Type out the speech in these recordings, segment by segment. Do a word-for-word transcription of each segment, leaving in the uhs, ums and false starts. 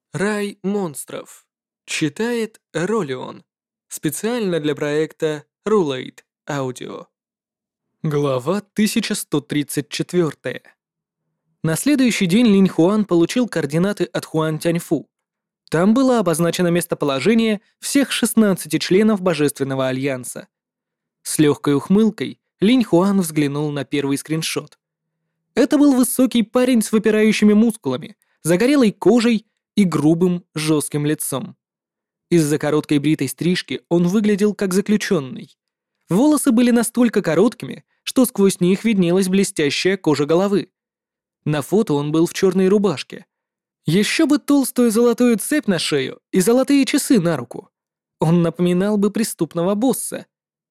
Рай монстров. Читает Ролион. Специально для проекта Rulate Audio. Глава тысяча сто тридцать четыре. На следующий день Линь Хуан получил координаты от Хуан Тяньфу. Там было обозначено местоположение всех шестнадцати членов Божественного Альянса. С легкой ухмылкой Линь Хуан взглянул на первый скриншот. Это был высокий парень с выпирающими мускулами, загорелой кожей и грубым, жестким лицом. Из-за короткой бритой стрижки он выглядел как заключенный. Волосы были настолько короткими, что сквозь них виднелась блестящая кожа головы. На фото он был в черной рубашке. Еще бы толстую золотую цепь на шею и золотые часы на руку. Он напоминал бы преступного босса.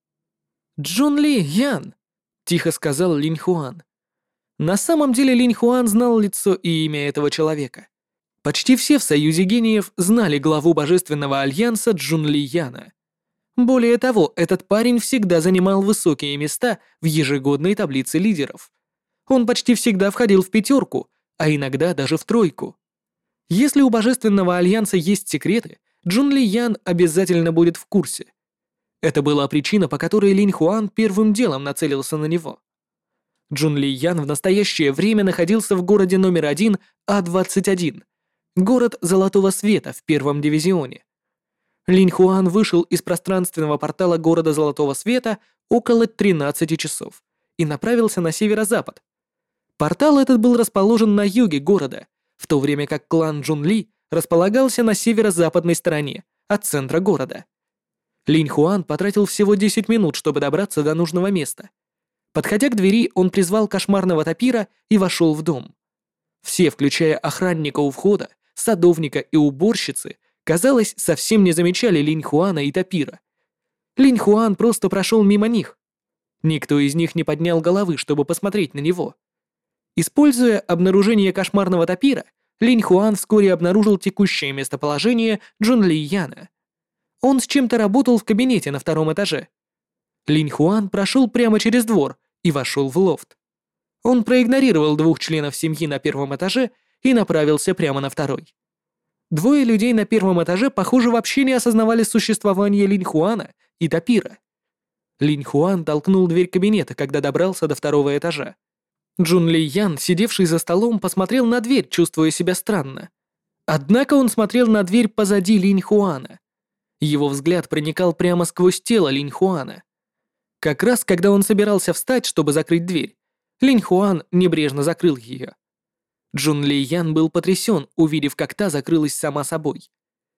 «Джун Ли Ян», — тихо сказал Линь Хуан. На самом деле Линь Хуан знал лицо и имя этого человека. Почти все в Союзе Гениев знали главу Божественного Альянса Джун Ли Яна. Более того, этот парень всегда занимал высокие места в ежегодной таблице лидеров. Он почти всегда входил в пятерку, а иногда даже в тройку. Если у Божественного Альянса есть секреты, Джун Ли Ян обязательно будет в курсе. Это была причина, по которой Линь Хуан первым делом нацелился на него. Джун Ли Ян в настоящее время находился в городе номер один А двадцать один, город Золотого Света в первом дивизионе. Линь Хуан вышел из пространственного портала города Золотого Света около тринадцати часов и направился на северо-запад. Портал этот был расположен на юге города, в то время как клан Джун Ли располагался на северо-западной стороне, от центра города. Линь Хуан потратил всего десять минут, чтобы добраться до нужного места. Подходя к двери, он призвал кошмарного тапира и вошел в дом. Все, включая охранника у входа, садовника и уборщицы, казалось, совсем не замечали Линь Хуана и тапира. Линь Хуан просто прошел мимо них. Никто из них не поднял головы, чтобы посмотреть на него. Используя обнаружение кошмарного тапира, Линь Хуан вскоре обнаружил текущее местоположение Джун Ли Яна. Он с чем-то работал в кабинете на втором этаже. Линь Хуан прошел прямо через двор и вошел в лофт. Он проигнорировал двух членов семьи на первом этаже и направился прямо на второй. Двое людей на первом этаже, похоже, вообще не осознавали существование Линь Хуана и тапира. Линь Хуан толкнул дверь кабинета, когда добрался до второго этажа. Джун Ли Ян, сидевший за столом, посмотрел на дверь, чувствуя себя странно. Однако он смотрел на дверь позади Линь Хуана. Его взгляд проникал прямо сквозь тело Линь Хуана. Как раз когда он собирался встать, чтобы закрыть дверь, Линь Хуан небрежно закрыл ее. Джун Ли Ян был потрясен, увидев, как та закрылась сама собой.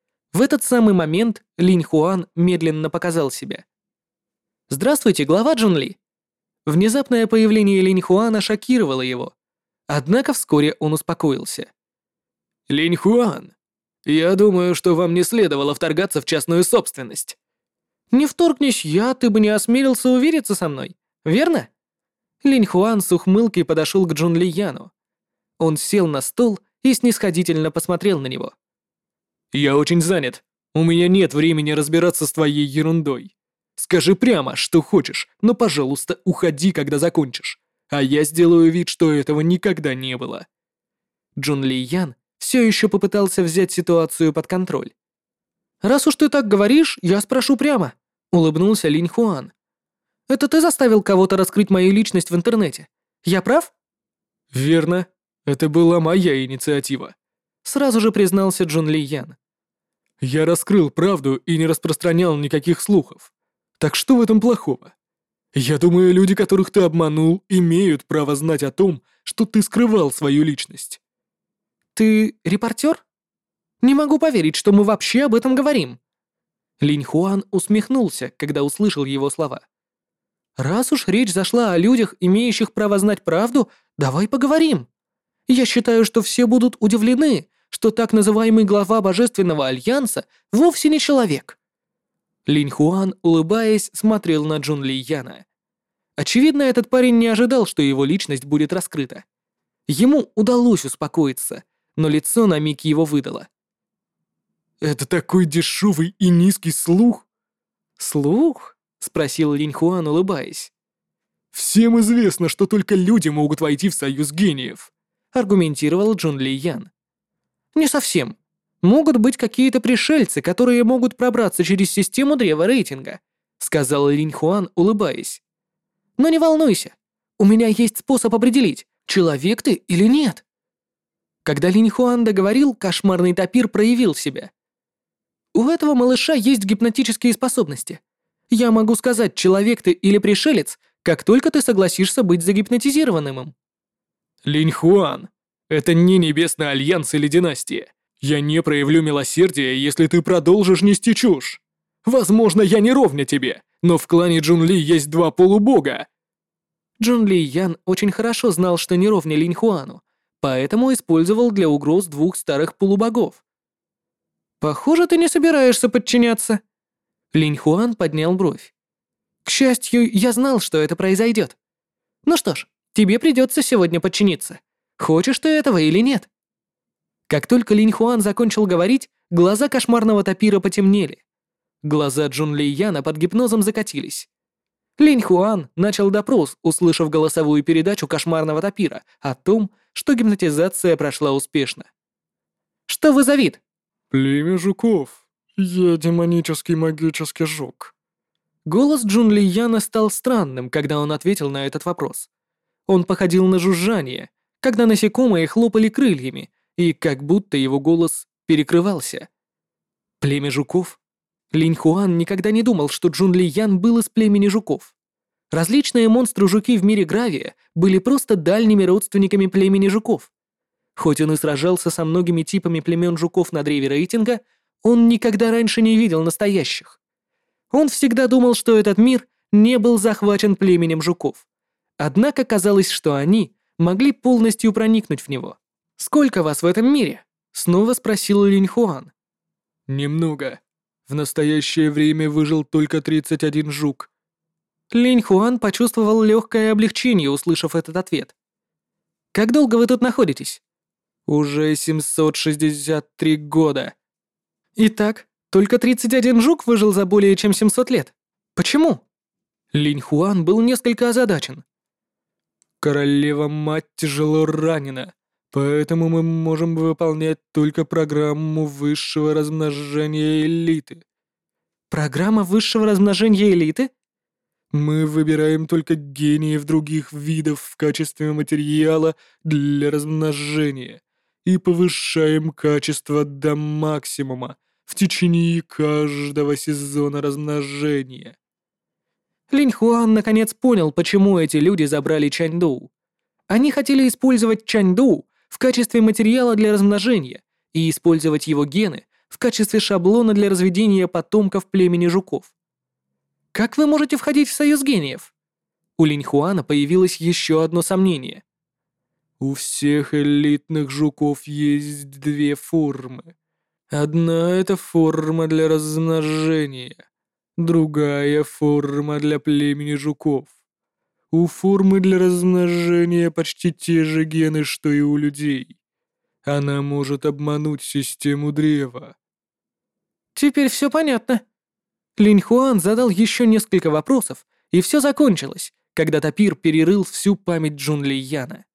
В этот самый момент Линь Хуан медленно показал себя. «Здравствуйте, глава Джун Ли». Внезапное появление Линь Хуана шокировало его. Однако вскоре он успокоился. «Линь Хуан, я думаю, что вам не следовало вторгаться в частную собственность». «Не вторгнись я, ты бы не осмелился увериться со мной, верно?» Линь Хуан с ухмылкой подошел к Джун Ли Яну. Он сел на стол и снисходительно посмотрел на него. «Я очень занят. У меня нет времени разбираться с твоей ерундой. Скажи прямо, что хочешь, но, пожалуйста, уходи, когда закончишь. А я сделаю вид, что этого никогда не было». Джун Ли Ян все еще попытался взять ситуацию под контроль. «Раз уж ты так говоришь, я спрошу прямо», — улыбнулся Линь Хуан. «Это ты заставил кого-то раскрыть мою личность в интернете? Я прав?» «Верно. Это была моя инициатива», — сразу же признался Джун Ли Ян. «Я раскрыл правду и не распространял никаких слухов. Так что в этом плохого? Я думаю, люди, которых ты обманул, имеют право знать о том, что ты скрывал свою личность». «Ты репортер? Не могу поверить, что мы вообще об этом говорим». Линь Хуан усмехнулся, когда услышал его слова. «Раз уж речь зашла о людях, имеющих право знать правду, давай поговорим. Я считаю, что все будут удивлены, что так называемый глава Божественного Альянса вовсе не человек». Линь Хуан, улыбаясь, смотрел на Джун Ли Яна. Очевидно, этот парень не ожидал, что его личность будет раскрыта. Ему удалось успокоиться, но лицо на миг его выдало. «Это такой дешевый и низкий слух?» «Слух?» — спросил Линь Хуан, улыбаясь. «Всем известно, что только люди могут войти в Союз Гениев», — аргументировал Джун Ли Ян. «Не совсем. «Могут быть какие-то пришельцы, которые могут пробраться через систему древа рейтинга», сказал Линь Хуан, улыбаясь. «Но не волнуйся, у меня есть способ определить, человек ты или нет». Когда Линь Хуан договорил, кошмарный тапир проявил себя. «У этого малыша есть гипнотические способности. Я могу сказать, человек ты или пришелец, как только ты согласишься быть загипнотизированным им». Линь Хуан, это не Небесный Альянс или Династия. Я не проявлю милосердия, если ты продолжишь нести чушь. Возможно, я не ровня тебе, но в клане Джун Ли есть два полубога. Джун Ли Ян очень хорошо знал, что не ровня Линь Хуану, поэтому использовал для угроз двух старых полубогов. «Похоже, ты не собираешься подчиняться». Линь Хуан поднял бровь. «К счастью, я знал, что это произойдет. Ну что ж, тебе придется сегодня подчиниться. Хочешь ты этого или нет?» Как только Линь Хуан закончил говорить, глаза кошмарного тапира потемнели. Глаза Джун Ли Яна под гипнозом закатились. Линь Хуан начал допрос, услышав голосовую передачу кошмарного тапира о том, что гипнотизация прошла успешно. «Что вы за вид?» Племя жуков. Я демонический магический жук. Голос Джун Ли Яна стал странным, когда он ответил на этот вопрос. Он походил на жужжание, когда насекомые хлопали крыльями, и как будто его голос перекрывался. Племя жуков? Линь Хуан никогда не думал, что Джун Ли Ян был из племени жуков. Различные монстры-жуки в мире Гравия были просто дальними родственниками племени жуков. Хоть он и сражался со многими типами племен жуков на древе рейтинга, он никогда раньше не видел настоящих. Он всегда думал, что этот мир не был захвачен племенем жуков. Однако казалось, что они могли полностью проникнуть в него. «Сколько вас в этом мире?» — снова спросил Линь Хуан. Немного. В настоящее время выжил только тридцать один жук. Линь Хуан почувствовал легкое облегчение, услышав этот ответ. «Как долго вы тут находитесь?» Уже семьсот шестьдесят три года. «Итак, только тридцать один жук выжил за более чем семьсот лет. Почему?» Линь Хуан был несколько озадачен. Королева-мать тяжело ранена, поэтому мы можем выполнять только программу высшего размножения элиты. «Программа высшего размножения элиты?» Мы выбираем только гениев других видов в качестве материала для размножения и повышаем качество до максимума в течение каждого сезона размножения. Линь Хуан наконец понял, почему эти люди забрали Чаньдоу. Они хотели использовать Чаньдоу в качестве материала для размножения и использовать его гены в качестве шаблона для разведения потомков племени жуков. Как вы можете входить в союз гениев? У Линь Хуана появилось еще одно сомнение. У всех элитных жуков есть две формы. Одна — это форма для размножения, другая — форма для племени жуков. У формы для размножения почти те же гены, что и у людей. Она может обмануть систему древа. Теперь все понятно. Линь Хуан задал еще несколько вопросов, и все закончилось, когда тапир перерыл всю память Джун Ли Яна.